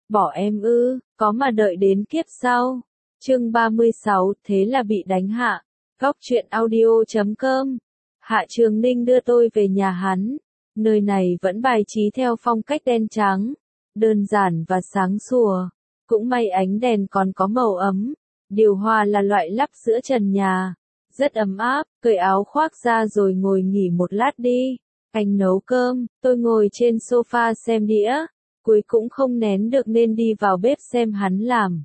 Bỏ em ư, có mà đợi đến kiếp sau. Chương 36, thế là bị đánh hạ. Góc truyện audio.com. Hạ Trường Ninh đưa tôi về nhà hắn. Nơi này vẫn bài trí theo phong cách đen trắng, đơn giản và sáng sủa. Cũng may ánh đèn còn có màu ấm. Điều hòa là loại lắp giữa trần nhà. Rất ấm áp, cởi áo khoác ra rồi ngồi nghỉ một lát đi. Anh nấu cơm, tôi ngồi trên sofa xem đĩa. Cuối cũng không nén được nên đi vào bếp xem hắn làm.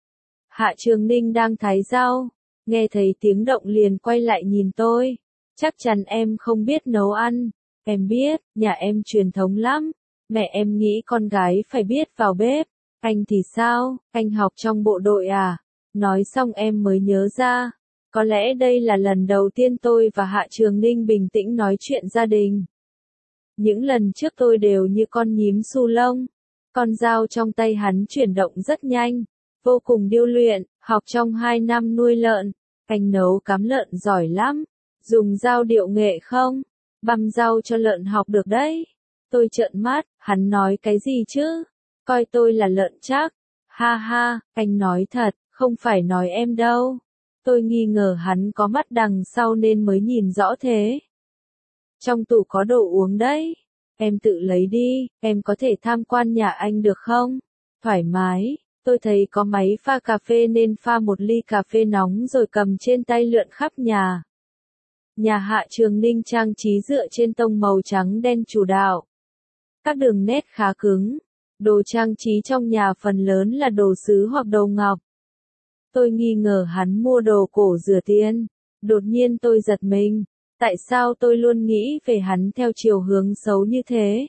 Hạ Trường Ninh đang thái rau, nghe thấy tiếng động liền quay lại nhìn tôi. Chắc chắn em không biết nấu ăn. Em biết, nhà em truyền thống lắm. Mẹ em nghĩ con gái phải biết vào bếp. Anh thì sao, anh học trong bộ đội à? Nói xong em mới nhớ ra. Có lẽ đây là lần đầu tiên tôi và Hạ Trường Ninh bình tĩnh nói chuyện gia đình. Những lần trước tôi đều như con nhím su lông. Con dao trong tay hắn chuyển động rất nhanh, vô cùng điêu luyện, học trong 2 năm nuôi lợn. Anh nấu cám lợn giỏi lắm, dùng dao điệu nghệ không? Băm rau cho lợn học được đấy. Tôi trợn mắt, hắn nói cái gì chứ? Coi tôi là lợn chắc. Ha ha, anh nói thật, không phải nói em đâu. Tôi nghi ngờ hắn có mắt đằng sau nên mới nhìn rõ thế. Trong tủ có đồ uống đấy. Em tự lấy đi, em có thể tham quan nhà anh được không? Thoải mái, tôi thấy có máy pha cà phê nên pha một ly cà phê nóng rồi cầm trên tay lượn khắp nhà. Nhà Hạ Trường Ninh trang trí dựa trên tông màu trắng đen chủ đạo. Các đường nét khá cứng. Đồ trang trí trong nhà phần lớn là đồ sứ hoặc đồ ngọc. Tôi nghi ngờ hắn mua đồ cổ rửa tiền. Đột nhiên tôi giật mình. Tại sao tôi luôn nghĩ về hắn theo chiều hướng xấu như thế?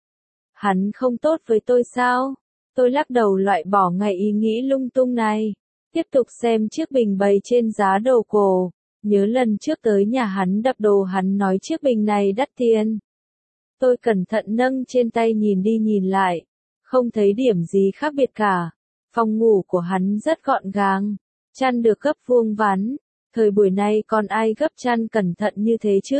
Hắn không tốt với tôi sao? Tôi lắc đầu loại bỏ ngay ý nghĩ lung tung này. Tiếp tục xem chiếc bình bày trên giá đồ cổ. Nhớ lần trước tới nhà hắn đập đồ hắn nói chiếc bình này đắt tiền. Tôi cẩn thận nâng trên tay nhìn đi nhìn lại. Không thấy điểm gì khác biệt cả. Phòng ngủ của hắn rất gọn gàng. Chăn được gấp vuông vắn. Thời buổi này còn ai gấp chăn cẩn thận như thế chứ?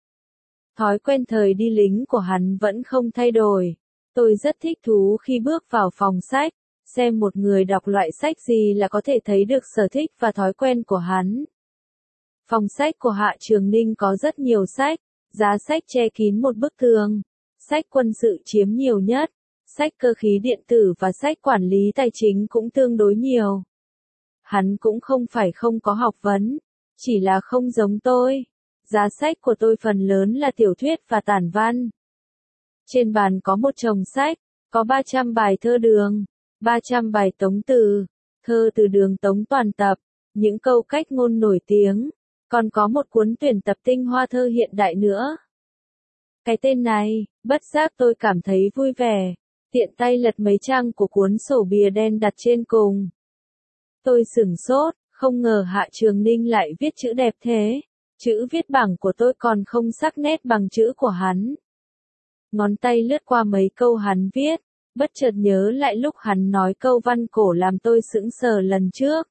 Thói quen thời đi lính của hắn vẫn không thay đổi. Tôi rất thích thú khi bước vào phòng sách, xem một người đọc loại sách gì là có thể thấy được sở thích và thói quen của hắn. Phòng sách của Hạ Trường Ninh có rất nhiều sách, giá sách che kín một bức tường. Sách quân sự chiếm nhiều nhất, sách cơ khí điện tử và sách quản lý tài chính cũng tương đối nhiều. Hắn cũng không phải không có học vấn, chỉ là không giống tôi. Giá sách của tôi phần lớn là tiểu thuyết và tản văn. Trên bàn có một chồng sách, có 300 bài thơ Đường, 300 bài tống từ, thơ từ Đường Tống toàn tập, những câu cách ngôn nổi tiếng, còn có một cuốn tuyển tập tinh hoa thơ hiện đại nữa. Cái tên này, bất giác tôi cảm thấy vui vẻ, tiện tay lật mấy trang của cuốn sổ bìa đen đặt trên cùng. Tôi sửng sốt, không ngờ Hạ Trường Ninh lại viết chữ đẹp thế. Chữ viết bảng của tôi còn không sắc nét bằng chữ của hắn. Ngón tay lướt qua mấy câu hắn viết, bất chợt nhớ lại lúc hắn nói câu văn cổ làm tôi sững sờ lần trước.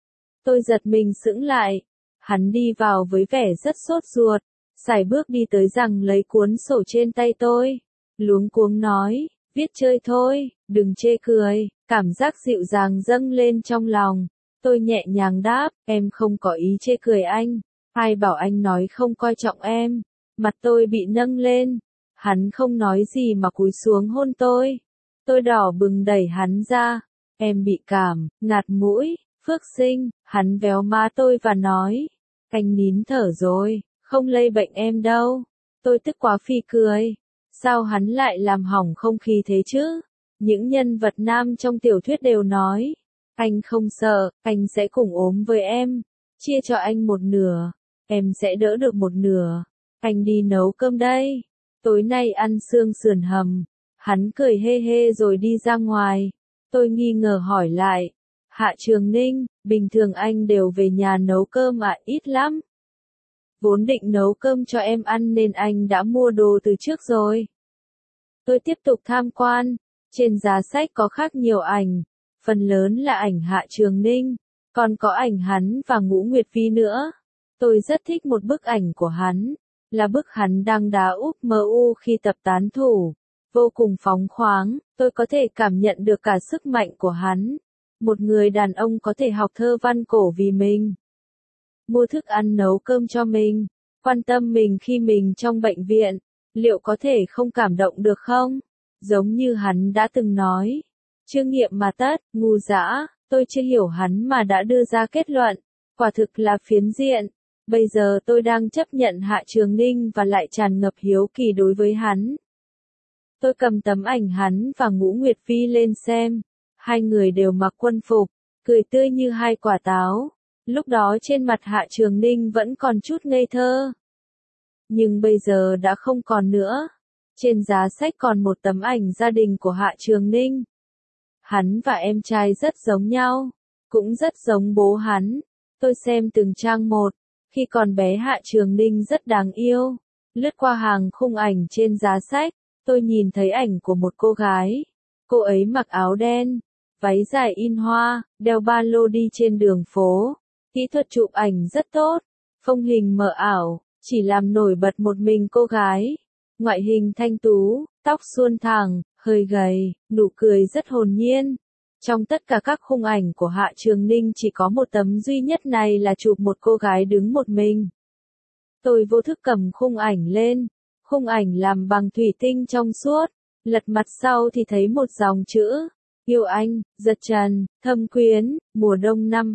Tôi giật mình sững lại. Hắn đi vào với vẻ rất sốt ruột, sải bước đi tới rằng lấy cuốn sổ trên tay tôi. Luống cuống nói, viết chơi thôi, đừng chê cười. Cảm giác dịu dàng dâng lên trong lòng. Tôi nhẹ nhàng đáp, em không có ý chê cười anh. Ai bảo anh nói không coi trọng em. Mặt tôi bị nâng lên. Hắn không nói gì mà cúi xuống hôn tôi. Tôi đỏ bừng đẩy hắn ra. Em bị cảm, ngạt mũi, Phước Sinh. Hắn véo má tôi và nói. Anh nín thở rồi, không lây bệnh em đâu. Tôi tức quá phì cười. Sao hắn lại làm hỏng không khí thế chứ? Những nhân vật nam trong tiểu thuyết đều nói. Anh không sợ, anh sẽ cùng ốm với em. Chia cho anh một nửa. Em sẽ đỡ được một nửa. Anh đi nấu cơm đây. Tối nay ăn xương sườn hầm. Hắn cười hê hê rồi đi ra ngoài. Tôi nghi ngờ hỏi lại. Hạ Trường Ninh, bình thường anh đều về nhà nấu cơm à? Ít lắm. Vốn định nấu cơm cho em ăn nên anh đã mua đồ từ trước rồi. Tôi tiếp tục tham quan. Trên giá sách có khắc nhiều ảnh. Phần lớn là ảnh Hạ Trường Ninh. Còn có ảnh hắn và Ngũ Nguyệt Vi nữa. Tôi rất thích một bức ảnh của hắn. Là bức hắn đang đá úp MU khi tập tán thủ. vô cùng phóng khoáng, tôi có thể cảm nhận được cả sức mạnh của hắn. Một người đàn ông có thể học thơ văn cổ vì mình, mua thức ăn nấu cơm cho mình, quan tâm mình khi mình trong bệnh viện, liệu có thể không cảm động được không? Giống như hắn đã từng nói, chưa nghiệm mà tất, ngu dã, tôi chưa hiểu hắn mà đã đưa ra kết luận, quả thực là phiến diện. Bây giờ tôi đang chấp nhận Hạ Trường Ninh và lại tràn ngập hiếu kỳ đối với hắn. Tôi cầm tấm ảnh hắn và Ngũ Nguyệt Vi lên xem, hai người đều mặc quân phục, cười tươi như hai quả táo. Lúc đó trên mặt Hạ Trường Ninh vẫn còn chút ngây thơ. Nhưng bây giờ đã không còn nữa. Trên giá sách còn một tấm ảnh gia đình của Hạ Trường Ninh. Hắn và em trai rất giống nhau, cũng rất giống bố hắn. Tôi xem từng trang một, khi còn bé Hạ Trường Ninh rất đáng yêu. Lướt qua hàng khung ảnh trên giá sách, tôi nhìn thấy ảnh của một cô gái. Cô ấy mặc áo đen, váy dài in hoa, đeo ba lô đi trên đường phố. Kỹ thuật chụp ảnh rất tốt, phông hình mờ ảo, chỉ làm nổi bật một mình cô gái. Ngoại hình thanh tú, tóc suôn thẳng, hơi gầy, nụ cười rất hồn nhiên. Trong tất cả các khung ảnh của Hạ Trường Ninh chỉ có một tấm duy nhất này là chụp một cô gái đứng một mình. Tôi vô thức cầm khung ảnh lên, khung ảnh làm bằng thủy tinh trong suốt, lật mặt sau thì thấy một dòng chữ. Yêu anh, giật trần, thâm quyến, mùa đông năm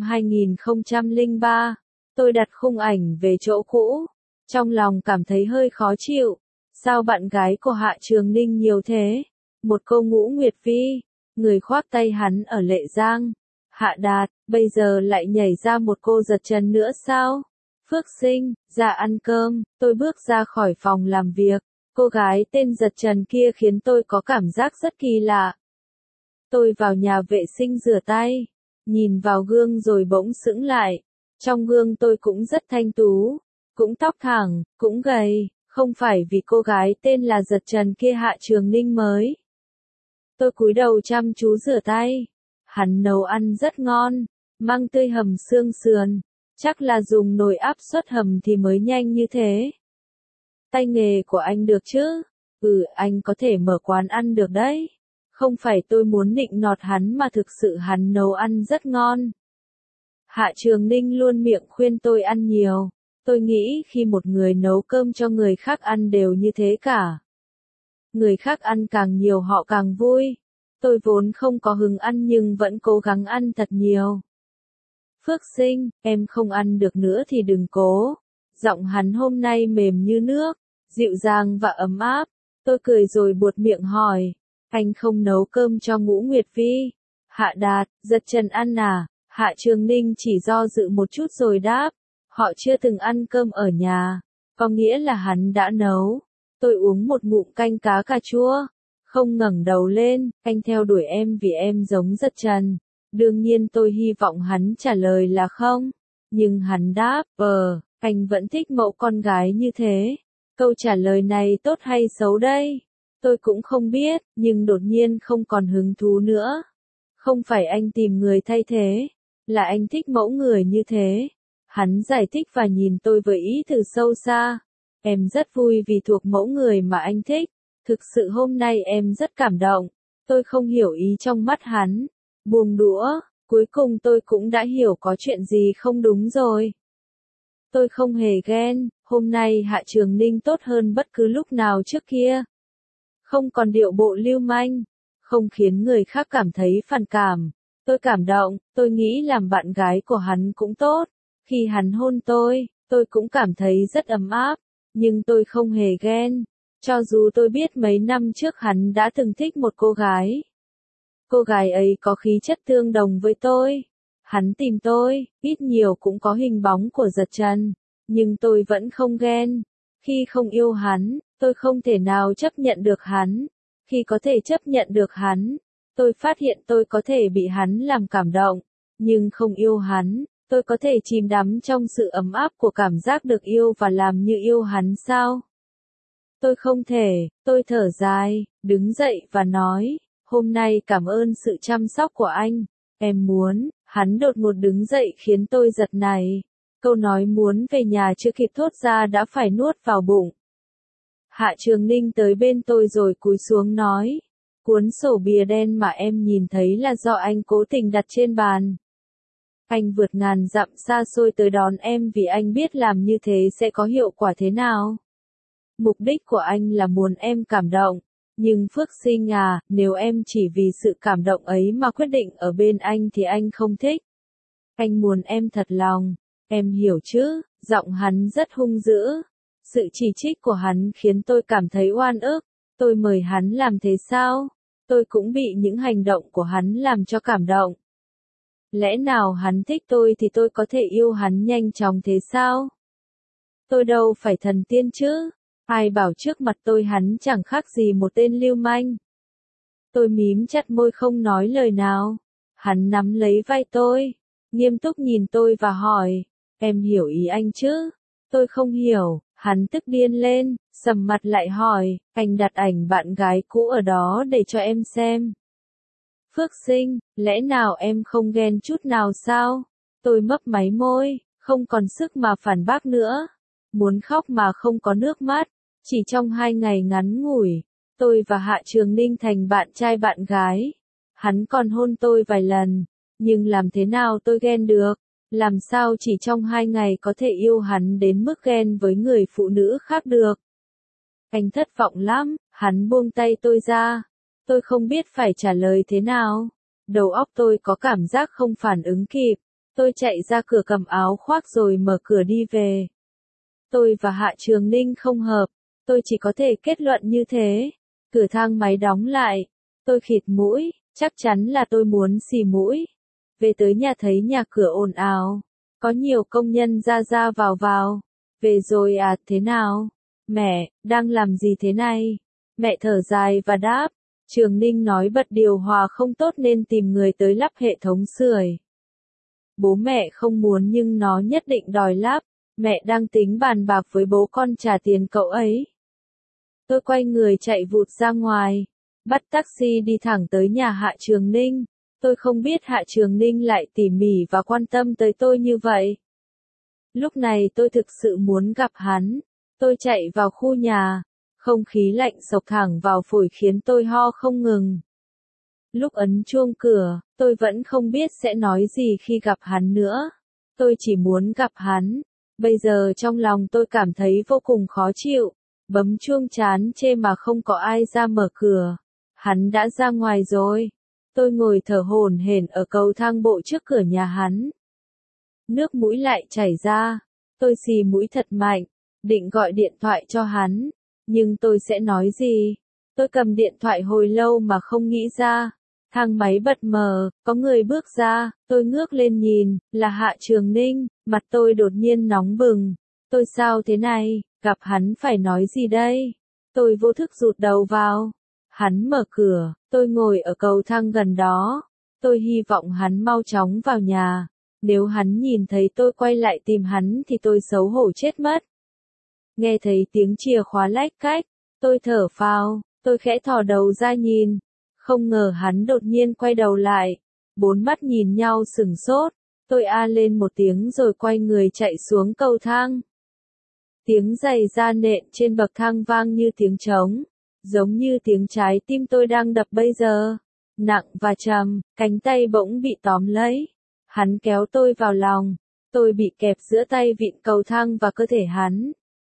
2003. Tôi đặt khung ảnh về chỗ cũ. Trong lòng cảm thấy hơi khó chịu. Sao bạn gái của Hạ Trường Ninh nhiều thế? Một cô Ngũ Nguyệt Vi, người khoác tay hắn ở Lệ Giang. Hạ Đạt, bây giờ lại nhảy ra một cô giật trần nữa sao? Phước Sinh, ra ăn cơm, tôi bước ra khỏi phòng làm việc. Cô gái tên giật trần kia khiến tôi có cảm giác rất kỳ lạ. Tôi vào nhà vệ sinh rửa tay, nhìn vào gương rồi bỗng sững lại. Trong gương tôi cũng rất thanh tú, cũng tóc thẳng, cũng gầy, không phải vì cô gái tên là giật trần kia Hạ Trường Ninh mới. Tôi cúi đầu chăm chú rửa tay. Hắn nấu ăn rất ngon, măng tươi hầm xương sườn, chắc là dùng nồi áp suất hầm thì mới nhanh như thế. Tay nghề của anh được chứ? Anh có thể mở quán ăn được đấy. Không phải tôi muốn nịnh nọt hắn mà thực sự hắn nấu ăn rất ngon. Hạ Trường Ninh luôn miệng khuyên tôi ăn nhiều. Tôi nghĩ khi một người nấu cơm cho người khác ăn đều như thế cả. Người khác ăn càng nhiều họ càng vui. Tôi vốn không có hứng ăn nhưng vẫn cố gắng ăn thật nhiều. Phước Sinh, em không ăn được nữa thì đừng cố. Giọng hắn hôm nay mềm như nước, dịu dàng và ấm áp. Tôi cười rồi buột miệng hỏi. Anh không nấu cơm cho Ngũ Nguyệt Vi? Hạ Đạt, giật trần ăn à? Hạ Trường Ninh chỉ do dự một chút rồi đáp. Họ chưa từng ăn cơm ở nhà, có nghĩa là hắn đã nấu. Tôi uống một ngụm canh cá cà chua, không ngẩng đầu lên. Anh theo đuổi em vì em giống giật trần. Đương nhiên tôi hy vọng hắn trả lời là không. Nhưng hắn đáp, anh vẫn thích mẫu con gái như thế. Câu trả lời này tốt hay xấu đây? Tôi cũng không biết, nhưng đột nhiên không còn hứng thú nữa. Không phải anh tìm người thay thế, là anh thích mẫu người như thế. Hắn giải thích và nhìn tôi với ý từ sâu xa. Em rất vui vì thuộc mẫu người mà anh thích. Thực sự hôm nay em rất cảm động. Tôi không hiểu ý trong mắt hắn. Buông đũa, cuối cùng tôi cũng đã hiểu có chuyện gì không đúng rồi. Tôi không hề ghen, hôm nay Hạ Trường Ninh tốt hơn bất cứ lúc nào trước kia. Không còn điệu bộ lưu manh, không khiến người khác cảm thấy phản cảm. Tôi cảm động, tôi nghĩ làm bạn gái của hắn cũng tốt. Khi hắn hôn tôi cũng cảm thấy rất ấm áp, nhưng tôi không hề ghen. Cho dù tôi biết mấy năm trước hắn đã từng thích một cô gái. Cô gái ấy có khí chất tương đồng với tôi. Hắn tìm tôi, ít nhiều cũng có hình bóng của giật trần. Nhưng tôi vẫn không ghen. Khi không yêu hắn, tôi không thể nào chấp nhận được hắn. Khi có thể chấp nhận được hắn, tôi phát hiện tôi có thể bị hắn làm cảm động. Nhưng không yêu hắn, tôi có thể chìm đắm trong sự ấm áp của cảm giác được yêu và làm như yêu hắn sao? Tôi không thể, tôi thở dài, đứng dậy và nói, hôm nay cảm ơn sự chăm sóc của anh. Em muốn, hắn đột ngột đứng dậy khiến tôi giật nảy. Câu nói muốn về nhà chưa kịp thốt ra đã phải nuốt vào bụng. Hạ Trường Ninh tới bên tôi rồi cúi xuống nói. Cuốn sổ bìa đen mà em nhìn thấy là do anh cố tình đặt trên bàn. Anh vượt ngàn dặm xa xôi tới đón em vì anh biết làm như thế sẽ có hiệu quả thế nào. Mục đích của anh là muốn em cảm động. Nhưng Phước Sinh à, nếu em chỉ vì sự cảm động ấy mà quyết định ở bên anh thì anh không thích. Anh muốn em thật lòng. Em hiểu chứ, giọng hắn rất hung dữ. Sự chỉ trích của hắn khiến tôi cảm thấy oan ức. Tôi mời hắn làm thế sao? Tôi cũng bị những hành động của hắn làm cho cảm động. Lẽ nào hắn thích tôi thì tôi có thể yêu hắn nhanh chóng thế sao? Tôi đâu phải thần tiên chứ? Ai bảo trước mặt tôi hắn chẳng khác gì một tên lưu manh. Tôi mím chặt môi không nói lời nào. Hắn nắm lấy vai tôi, nghiêm túc nhìn tôi và hỏi, em hiểu ý anh chứ? Tôi không hiểu, hắn tức điên lên, sầm mặt lại hỏi, anh đặt ảnh bạn gái cũ ở đó để cho em xem. Phước Sinh, lẽ nào em không ghen chút nào sao? Tôi mấp máy môi, không còn sức mà phản bác nữa. Muốn khóc mà không có nước mắt. Chỉ trong 2 ngày ngắn ngủi, tôi và Hạ Trường Ninh thành bạn trai bạn gái. Hắn còn hôn tôi vài lần, nhưng làm thế nào tôi ghen được? Làm sao chỉ trong 2 ngày có thể yêu hắn đến mức ghen với người phụ nữ khác được? Anh thất vọng lắm, hắn buông tay tôi ra. Tôi không biết phải trả lời thế nào. Đầu óc tôi có cảm giác không phản ứng kịp. Tôi chạy ra cửa cầm áo khoác rồi mở cửa đi về. Tôi và Hạ Trường Ninh không hợp. Tôi chỉ có thể kết luận như thế. Cửa thang máy đóng lại. Tôi khịt mũi, chắc chắn là tôi muốn xì mũi. Về tới nhà thấy nhà cửa ồn ào. Có nhiều công nhân ra ra vào vào. Về rồi à, thế nào? Mẹ, đang làm gì thế này? Mẹ thở dài và đáp. Trường Ninh nói bật điều hòa không tốt nên tìm người tới lắp hệ thống sưởi. Bố mẹ không muốn nhưng nó nhất định đòi lắp. Mẹ đang tính bàn bạc với bố con trả tiền cậu ấy. Tôi quay người chạy vụt ra ngoài. Bắt taxi đi thẳng tới nhà Hạ Trường Ninh. Tôi không biết Hạ Trường Ninh lại tỉ mỉ và quan tâm tới tôi như vậy. Lúc này tôi thực sự muốn gặp hắn. Tôi chạy vào khu nhà. Không khí lạnh xộc thẳng vào phổi khiến tôi ho không ngừng. Lúc ấn chuông cửa, tôi vẫn không biết sẽ nói gì khi gặp hắn nữa. Tôi chỉ muốn gặp hắn. Bây giờ trong lòng tôi cảm thấy vô cùng khó chịu. Bấm chuông chán chê mà không có ai ra mở cửa. Hắn đã ra ngoài rồi. Tôi ngồi thở hổn hển ở cầu thang bộ trước cửa nhà hắn. Nước mũi lại chảy ra. Tôi xì mũi thật mạnh. Định gọi điện thoại cho hắn. Nhưng tôi sẽ nói gì? Tôi cầm điện thoại hồi lâu mà không nghĩ ra. Thang máy bật mở, có người bước ra, tôi ngước lên nhìn, là Hạ Trường Ninh, mặt tôi đột nhiên nóng bừng. Tôi sao thế này, gặp hắn phải nói gì đây? Tôi vô thức rụt đầu vào. Hắn mở cửa, tôi ngồi ở cầu thang gần đó. Tôi hy vọng hắn mau chóng vào nhà. Nếu hắn nhìn thấy tôi quay lại tìm hắn thì tôi xấu hổ chết mất. Nghe thấy tiếng chìa khóa lách cách, tôi thở phào, tôi khẽ thò đầu ra nhìn. Không ngờ hắn đột nhiên quay đầu lại. 4 mắt nhìn nhau sửng sốt. Tôi a lên một tiếng rồi quay người chạy xuống cầu thang. Tiếng giày da nện trên bậc thang vang như tiếng trống. Giống như tiếng trái tim tôi đang đập bây giờ. Nặng và trầm, cánh tay bỗng bị tóm lấy. Hắn kéo tôi vào lòng. Tôi bị kẹp giữa tay vịn cầu thang và cơ thể hắn.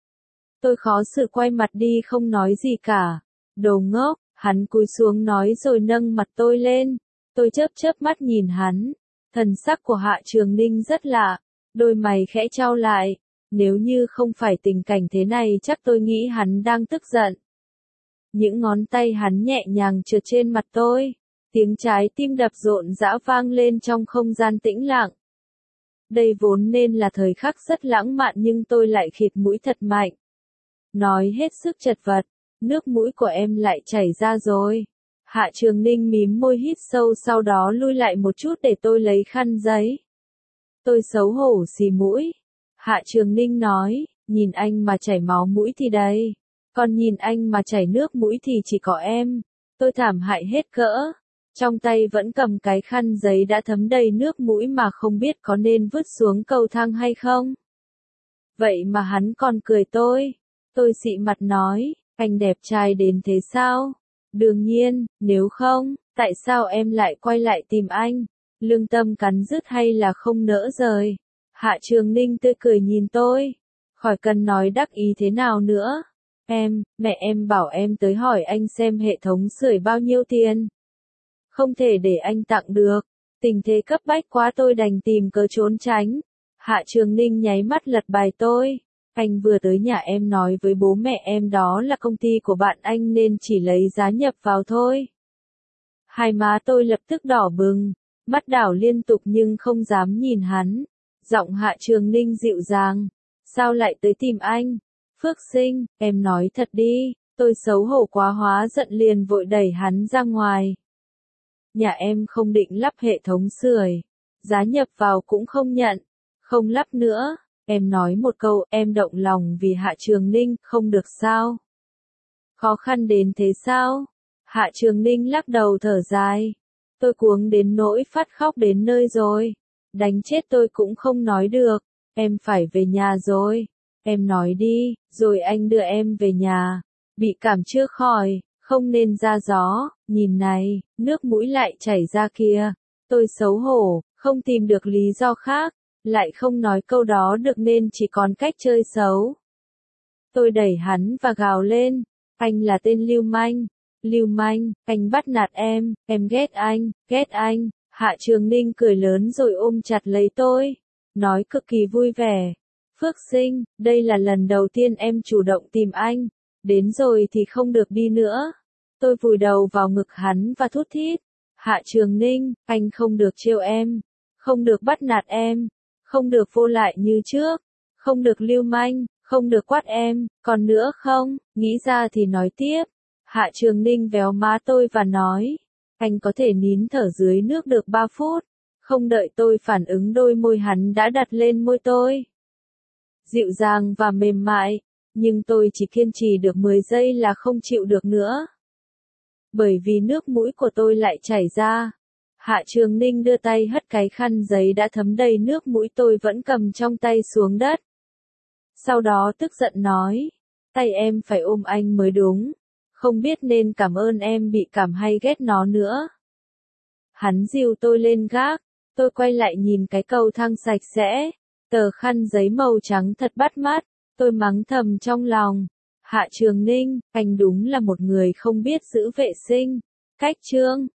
Tôi khó xử quay mặt đi không nói gì cả. Đồ ngốc, hắn cúi xuống nói rồi nâng mặt tôi lên. Tôi chớp chớp mắt nhìn hắn. Thần sắc của Hạ Trường Ninh rất lạ. Đôi mày khẽ chau lại. Nếu như không phải tình cảnh thế này chắc tôi nghĩ hắn đang tức giận. Những ngón tay hắn nhẹ nhàng trượt trên mặt tôi. Tiếng trái tim đập rộn rã vang lên trong không gian tĩnh lặng. Đây vốn nên là thời khắc rất lãng mạn nhưng tôi lại khịt mũi thật mạnh. Nói hết sức chật vật, nước mũi của em lại chảy ra rồi. Hạ Trường Ninh mím môi hít sâu sau đó lui lại một chút để tôi lấy khăn giấy. Tôi xấu hổ xì mũi. Hạ Trường Ninh nói, nhìn anh mà chảy máu mũi thì đây. Còn nhìn anh mà chảy nước mũi thì chỉ có em. Tôi thảm hại hết cỡ. Trong tay vẫn cầm cái khăn giấy đã thấm đầy nước mũi mà không biết có nên vứt xuống cầu thang hay không. Vậy mà hắn còn cười tôi. Tôi xị mặt nói, Anh đẹp trai đến thế sao? Đương nhiên, nếu không, tại sao em lại quay lại tìm anh? Lương tâm cắn rứt hay là không nỡ rời? Hạ Trường Ninh tươi cười nhìn tôi. Khỏi cần nói đắc ý thế nào nữa. Mẹ em bảo em tới hỏi anh xem hệ thống sưởi bao nhiêu tiền. Không thể để anh tặng được. Tình thế cấp bách quá tôi đành tìm cớ trốn tránh. Hạ Trường Ninh nháy mắt lật bài tôi. Anh vừa tới nhà em nói với bố mẹ em đó là công ty của bạn anh nên chỉ lấy giá nhập vào thôi. Hai má tôi lập tức đỏ bừng, mắt đảo liên tục nhưng không dám nhìn hắn. Giọng Hạ Trường Ninh dịu dàng. Sao lại tới tìm anh? Phước Sinh, em nói thật đi. Tôi xấu hổ quá hóa giận liền vội đẩy hắn ra ngoài. Nhà em không định lắp hệ thống sưởi. Giá nhập vào cũng không nhận. Không lắp nữa. Em nói một câu, em động lòng vì Hạ Trường Ninh, không được sao? Khó khăn đến thế sao? Hạ Trường Ninh lắc đầu thở dài. Tôi cuống đến nỗi phát khóc đến nơi rồi. Đánh chết tôi cũng không nói được. Em phải về nhà rồi. Em nói đi, rồi anh đưa em về nhà. Bị cảm chưa khỏi, không nên ra gió. Nhìn này, nước mũi lại chảy ra kìa. Tôi xấu hổ, không tìm được lý do khác. Lại không nói câu đó được nên chỉ còn cách chơi xấu. Tôi đẩy hắn và gào lên. Anh là tên lưu manh. Lưu manh, anh bắt nạt em ghét anh, ghét anh. Hạ Trường Ninh cười lớn rồi ôm chặt lấy tôi. Nói cực kỳ vui vẻ. Phước Sinh, đây là lần đầu tiên em chủ động tìm anh. Đến rồi thì không được đi nữa. Tôi vùi đầu vào ngực hắn và thút thít. Hạ Trường Ninh, anh không được trêu em. Không được bắt nạt em. Không được vô lại như trước. Không được lưu manh, không được quát em. Còn nữa không, nghĩ ra thì nói tiếp. Hạ Trường Ninh véo má tôi và nói. Anh có thể nín thở dưới nước được 3 phút. Không đợi tôi phản ứng đôi môi hắn đã đặt lên môi tôi. Dịu dàng và mềm mại. Nhưng tôi chỉ kiên trì được 10 giây là không chịu được nữa. Bởi vì nước mũi của tôi lại chảy ra. Hạ Trường Ninh đưa tay hất cái khăn giấy đã thấm đầy nước mũi tôi vẫn cầm trong tay xuống đất. Sau đó tức giận nói. Tay em phải ôm anh mới đúng. Không biết nên cảm ơn em bị cảm hay ghét nó nữa. Hắn dìu tôi lên gác. Tôi quay lại nhìn cái cầu thang sạch sẽ. Tờ khăn giấy màu trắng thật bắt mắt. Tôi mắng thầm trong lòng. Hạ Trường Ninh, anh đúng là một người không biết giữ vệ sinh. Cách chương